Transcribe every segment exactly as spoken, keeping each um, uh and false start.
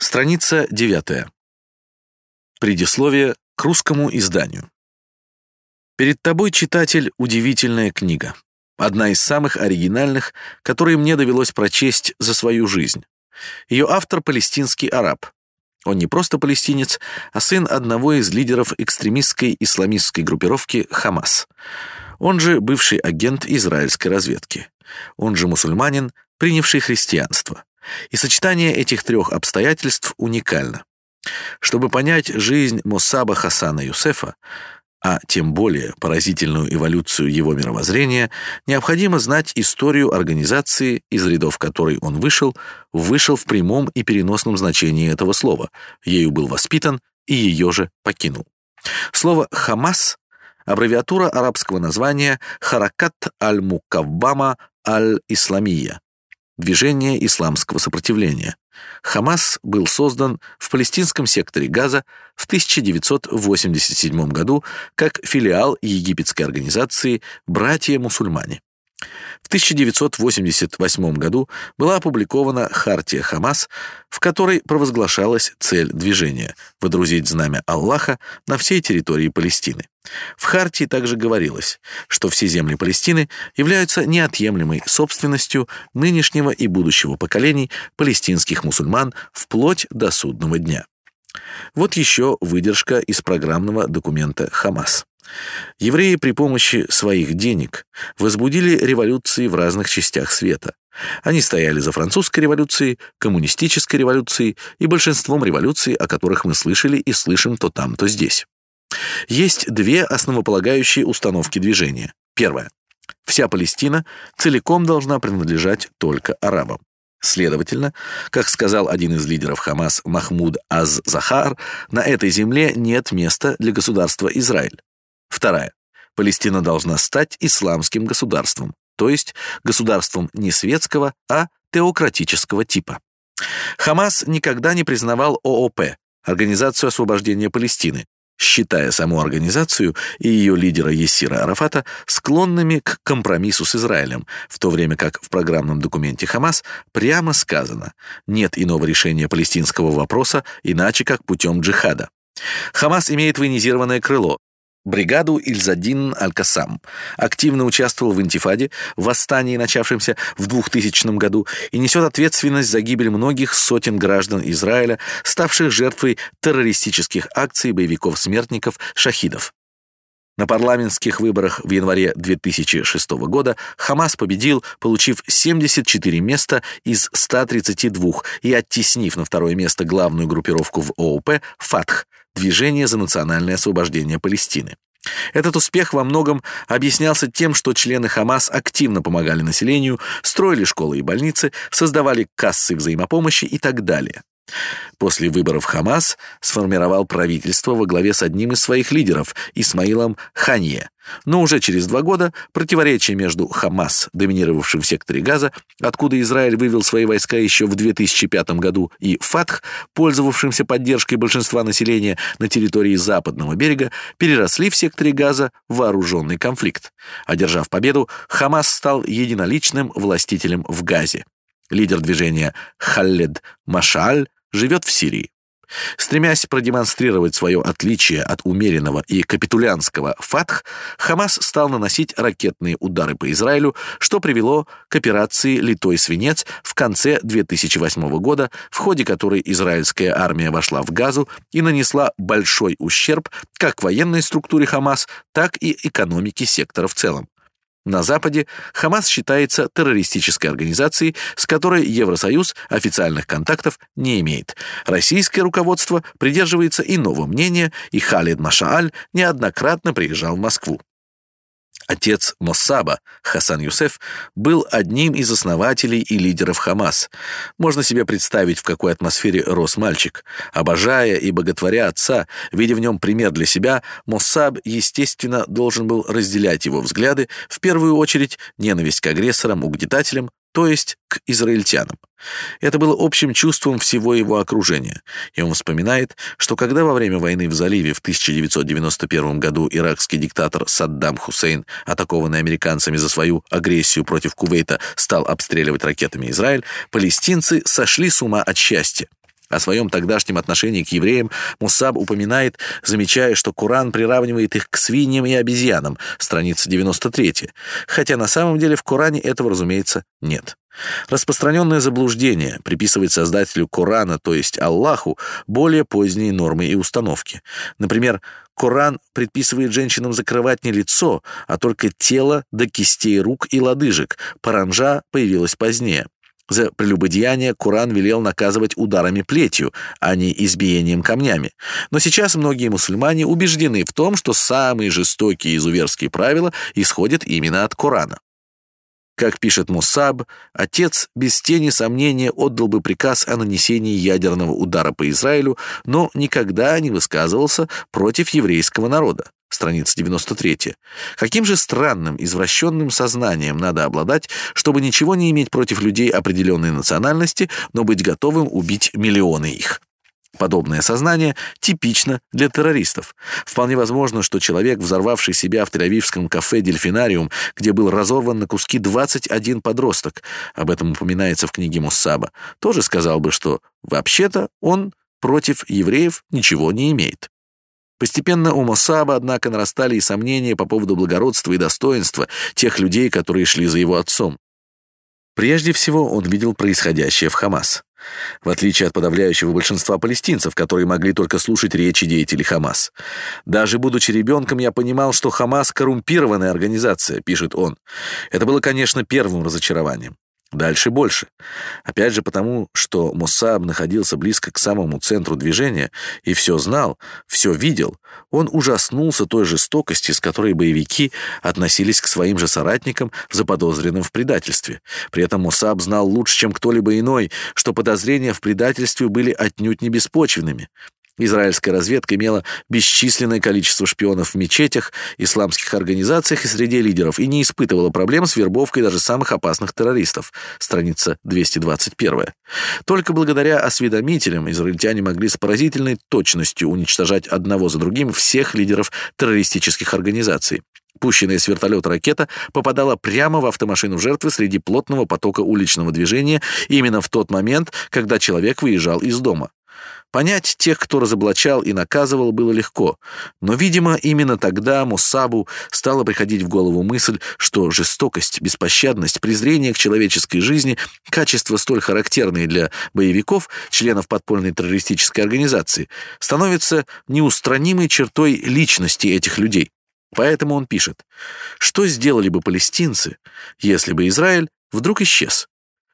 Страница девятая. Предисловие к русскому изданию. Перед тобой, читатель, удивительная книга. Одна из самых оригинальных, которые мне довелось прочесть за свою жизнь. Ее автор – палестинский араб. Он не просто палестинец, а сын одного из лидеров экстремистской исламистской группировки «Хамас». Он же бывший агент израильской разведки. Он же мусульманин, принявший христианство. И сочетание этих трех обстоятельств уникально. Чтобы понять жизнь Моссаба Хасана Юсефа, а тем более поразительную эволюцию его мировоззрения, необходимо знать историю организации, из рядов которой он вышел, вышел в прямом и переносном значении этого слова, ею был воспитан и ее же покинул. Слово «Хамас» — аббревиатура арабского названия «Харакат аль-Мукаввама аль-Исламия» — движение исламского сопротивления. Хамас был создан в палестинском секторе Газа в тысяча девятьсот восемьдесят седьмом году как филиал египетской организации «Братья-мусульмане». В тысяча девятьсот восемьдесят восьмом году была опубликована Хартия Хамас, в которой провозглашалась цель движения – водрузить знамя Аллаха на всей территории Палестины. В Хартии также говорилось, что все земли Палестины являются неотъемлемой собственностью нынешнего и будущего поколений палестинских мусульман вплоть до судного дня. Вот еще выдержка из программного документа Хамас. Евреи при помощи своих денег возбудили революции в разных частях света. Они стояли за французской революцией, коммунистической революцией и большинством революций, о которых мы слышали и слышим то там, то здесь. Есть две основополагающие установки движения. Первая. Вся Палестина целиком должна принадлежать только арабам. Следовательно, как сказал один из лидеров Хамас Махмуд аз-Захар, на этой земле нет места для государства Израиль. Вторая. Палестина должна стать исламским государством, то есть государством не светского, а теократического типа. Хамас никогда не признавал ООП, Организацию освобождения Палестины, считая саму организацию и ее лидера Яссира Арафата склонными к компромиссу с Израилем, в то время как в программном документе Хамас прямо сказано: нет иного решения палестинского вопроса иначе как путем джихада. Хамас имеет военизированное крыло, бригаду Ильзадин Аль-Кассам, активно участвовал в интифаде, в восстании, начавшемся в двухтысячном году, и несет ответственность за гибель многих сотен граждан Израиля, ставших жертвой террористических акций боевиков-смертников шахидов. На парламентских выборах в январе две тысячи шестого года Хамас победил, получив семьдесят четыре места из ста тридцати двух и оттеснив на второе место главную группировку в ООП «Фатх» — Движение за национальное освобождение Палестины. Этот успех во многом объяснялся тем, что члены Хамас активно помогали населению, строили школы и больницы, создавали кассы взаимопомощи и так далее. После выборов Хамас сформировал правительство во главе с одним из своих лидеров, Исмаилом Ханье. Но уже через два года противоречия между Хамас, доминировавшим в секторе Газа, откуда Израиль вывел свои войска еще в две тысячи пятом году, и Фатх, пользовавшимся поддержкой большинства населения на территории Западного берега, переросли в секторе Газа в вооруженный конфликт. Одержав победу, Хамас стал единоличным властителем в Газе. Лидер движения Халед Машааль живет в Сирии. Стремясь продемонстрировать свое отличие от умеренного и капитулянского Фатх, Хамас стал наносить ракетные удары по Израилю, что привело к операции «Литой свинец» в конце две тысячи восьмого года, в ходе которой израильская армия вошла в Газу и нанесла большой ущерб как военной структуре Хамас, так и экономике сектора в целом. На Западе Хамас считается террористической организацией, с которой Евросоюз официальных контактов не имеет. Российское руководство придерживается иного мнения, и Халед Машааль неоднократно приезжал в Москву. Отец Моссаба, Хасан Юсеф, был одним из основателей и лидеров Хамас. Можно себе представить, в какой атмосфере рос мальчик. Обожая и боготворя отца, видя в нем пример для себя, Моссаб, естественно, должен был разделять его взгляды, в первую очередь ненависть к агрессорам, угнетателям, то есть к израильтянам. Это было общим чувством всего его окружения. И он вспоминает, что когда во время войны в заливе в тысяча девятьсот девяносто первом году иракский диктатор Саддам Хусейн, атакованный американцами за свою агрессию против Кувейта, стал обстреливать ракетами Израиль, палестинцы сошли с ума от счастья. О своем тогдашнем отношении к евреям Муссаб упоминает, замечая, что Коран приравнивает их к свиньям и обезьянам, страница девяносто третья, хотя на самом деле в Коране этого, разумеется, нет. Распространенное заблуждение приписывает создателю Корана, то есть Аллаху, более поздние нормы и установки. Например, Коран предписывает женщинам закрывать не лицо, а только тело до кистей рук и лодыжек. Паранджа появилась позднее. За прелюбодеяние Коран велел наказывать ударами плетью, а не избиением камнями. Но сейчас многие мусульмане убеждены в том, что самые жестокие изуверские правила исходят именно от Корана. Как пишет Муссаб, отец без тени сомнения отдал бы приказ о нанесении ядерного удара по Израилю, но никогда не высказывался против еврейского народа. Страница девяносто третья. Каким же странным, извращенным сознанием надо обладать, чтобы ничего не иметь против людей определенной национальности, но быть готовым убить миллионы их? Подобное сознание типично для террористов. Вполне возможно, что человек, взорвавший себя в тель-авивском кафе «Дельфинариум», где был разорван на куски двадцать один подросток, об этом упоминается в книге Муссаба, тоже сказал бы, что вообще-то он против евреев ничего не имеет. Постепенно у Муссаба, однако, нарастали и сомнения по поводу благородства и достоинства тех людей, которые шли за его отцом. Прежде всего, он видел происходящее в Хамас. В отличие от подавляющего большинства палестинцев, которые могли только слушать речи деятелей Хамас. «Даже будучи ребенком, я понимал, что Хамас – коррумпированная организация», – пишет он. Это было, конечно, первым разочарованием. Дальше больше. Опять же потому, что Муссаб находился близко к самому центру движения и все знал, все видел, он ужаснулся той жестокости, с которой боевики относились к своим же соратникам, заподозренным в предательстве. При этом Муссаб знал лучше, чем кто-либо иной, что подозрения в предательстве были отнюдь не беспочвенными. Израильская разведка имела бесчисленное количество шпионов в мечетях, исламских организациях и среди лидеров и не испытывала проблем с вербовкой даже самых опасных террористов. Страница двести двадцать первая. Только благодаря осведомителям израильтяне могли с поразительной точностью уничтожать одного за другим всех лидеров террористических организаций. Пущенная с вертолета ракета попадала прямо в автомашину жертвы среди плотного потока уличного движения именно в тот момент, когда человек выезжал из дома. Понять тех, кто разоблачал и наказывал, было легко, но, видимо, именно тогда Муссабу стала приходить в голову мысль, что жестокость, беспощадность, презрение к человеческой жизни – качества столь характерные для боевиков, членов подпольной террористической организации, становятся неустранимой чертой личности этих людей. Поэтому он пишет: «Что сделали бы палестинцы, если бы Израиль вдруг исчез?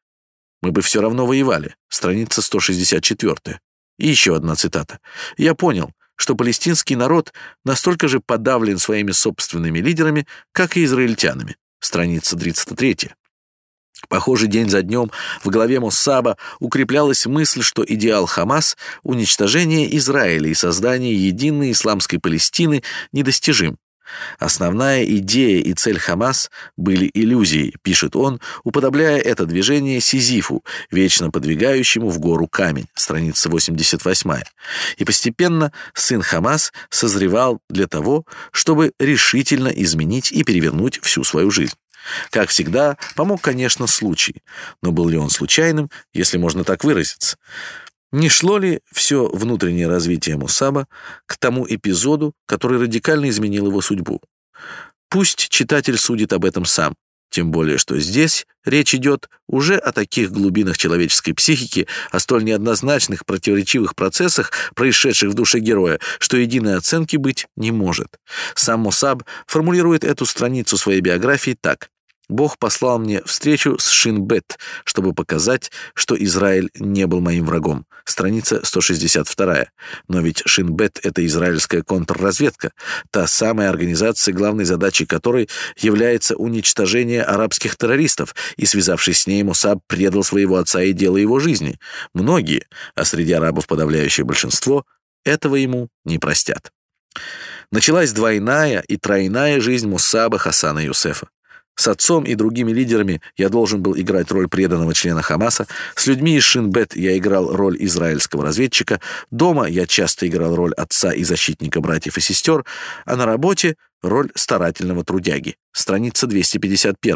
Мы бы все равно воевали». Страница сто шестьдесят четвёртая. И еще одна цитата. «Я понял, что палестинский народ настолько же подавлен своими собственными лидерами, как и израильтянами». Страница тридцать третья. Похоже, день за днем в голове Муссаба укреплялась мысль, что идеал Хамас – уничтожение Израиля и создание единой исламской Палестины – недостижим. Основная идея и цель Хамас были иллюзией, пишет он, уподобляя это движение Сизифу, вечно подвигающему в гору камень, страница восемьдесят восьмая. И постепенно сын Хамас созревал для того, чтобы решительно изменить и перевернуть всю свою жизнь. Как всегда, помог, конечно, случай, но был ли он случайным, если можно так выразиться? Не шло ли все внутреннее развитие Муссаба к тому эпизоду, который радикально изменил его судьбу? Пусть читатель судит об этом сам, тем более что здесь речь идет уже о таких глубинах человеческой психики, о столь неоднозначных противоречивых процессах, происшедших в душе героя, что единой оценки быть не может. Сам Муссаб формулирует эту страницу своей биографии так: «Бог послал мне встречу с Шин-Бет, чтобы показать, что Израиль не был моим врагом». Страница сто шестьдесят вторая. Но ведь Шин-Бет — это израильская контрразведка, та самая организация, главной задачей которой является уничтожение арабских террористов, и, связавшись с ней, Муссаб предал своего отца и дело его жизни. Многие, а среди арабов подавляющее большинство, этого ему не простят. Началась двойная и тройная жизнь Муссаба Хасана Юсефа. С отцом и другими лидерами я должен был играть роль преданного члена Хамаса, с людьми из Шин-Бет я играл роль израильского разведчика, дома я часто играл роль отца и защитника братьев и сестер, а на работе — роль старательного трудяги. Страница двести пятьдесят первая.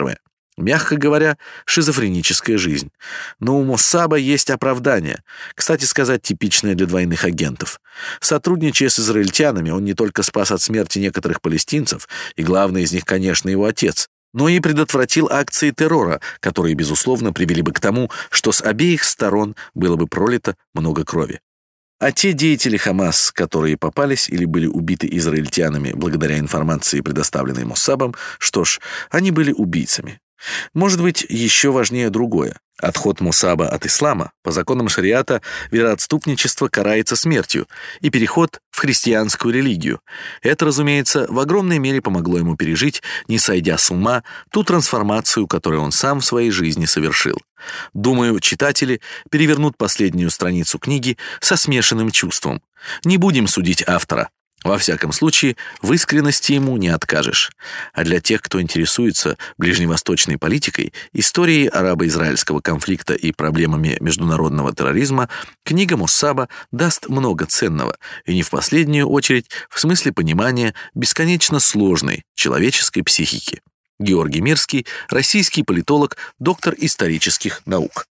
Мягко говоря, шизофреническая жизнь. Но у Моссаба есть оправдание, кстати сказать, типичное для двойных агентов. Сотрудничая с израильтянами, он не только спас от смерти некоторых палестинцев, и главный из них, конечно, его отец, но и предотвратил акции террора, которые, безусловно, привели бы к тому, что с обеих сторон было бы пролито много крови. А те деятели Хамас, которые попались или были убиты израильтянами благодаря информации, предоставленной Моссабом, что ж, они были убийцами. Может быть, еще важнее другое. Отход Моссаба от ислама по законам шариата вероотступничество карается смертью, и переход в христианскую религию. Это, разумеется, в огромной мере помогло ему пережить, не сойдя с ума, ту трансформацию, которую он сам в своей жизни совершил. Думаю, читатели перевернут последнюю страницу книги со смешанным чувством. Не будем судить автора. Во всяком случае, в искренности ему не откажешь. А для тех, кто интересуется ближневосточной политикой, историей арабо-израильского конфликта и проблемами международного терроризма, книга Моссаба даст много ценного, и не в последнюю очередь в смысле понимания бесконечно сложной человеческой психики. Георгий Мирский, российский политолог, доктор исторических наук.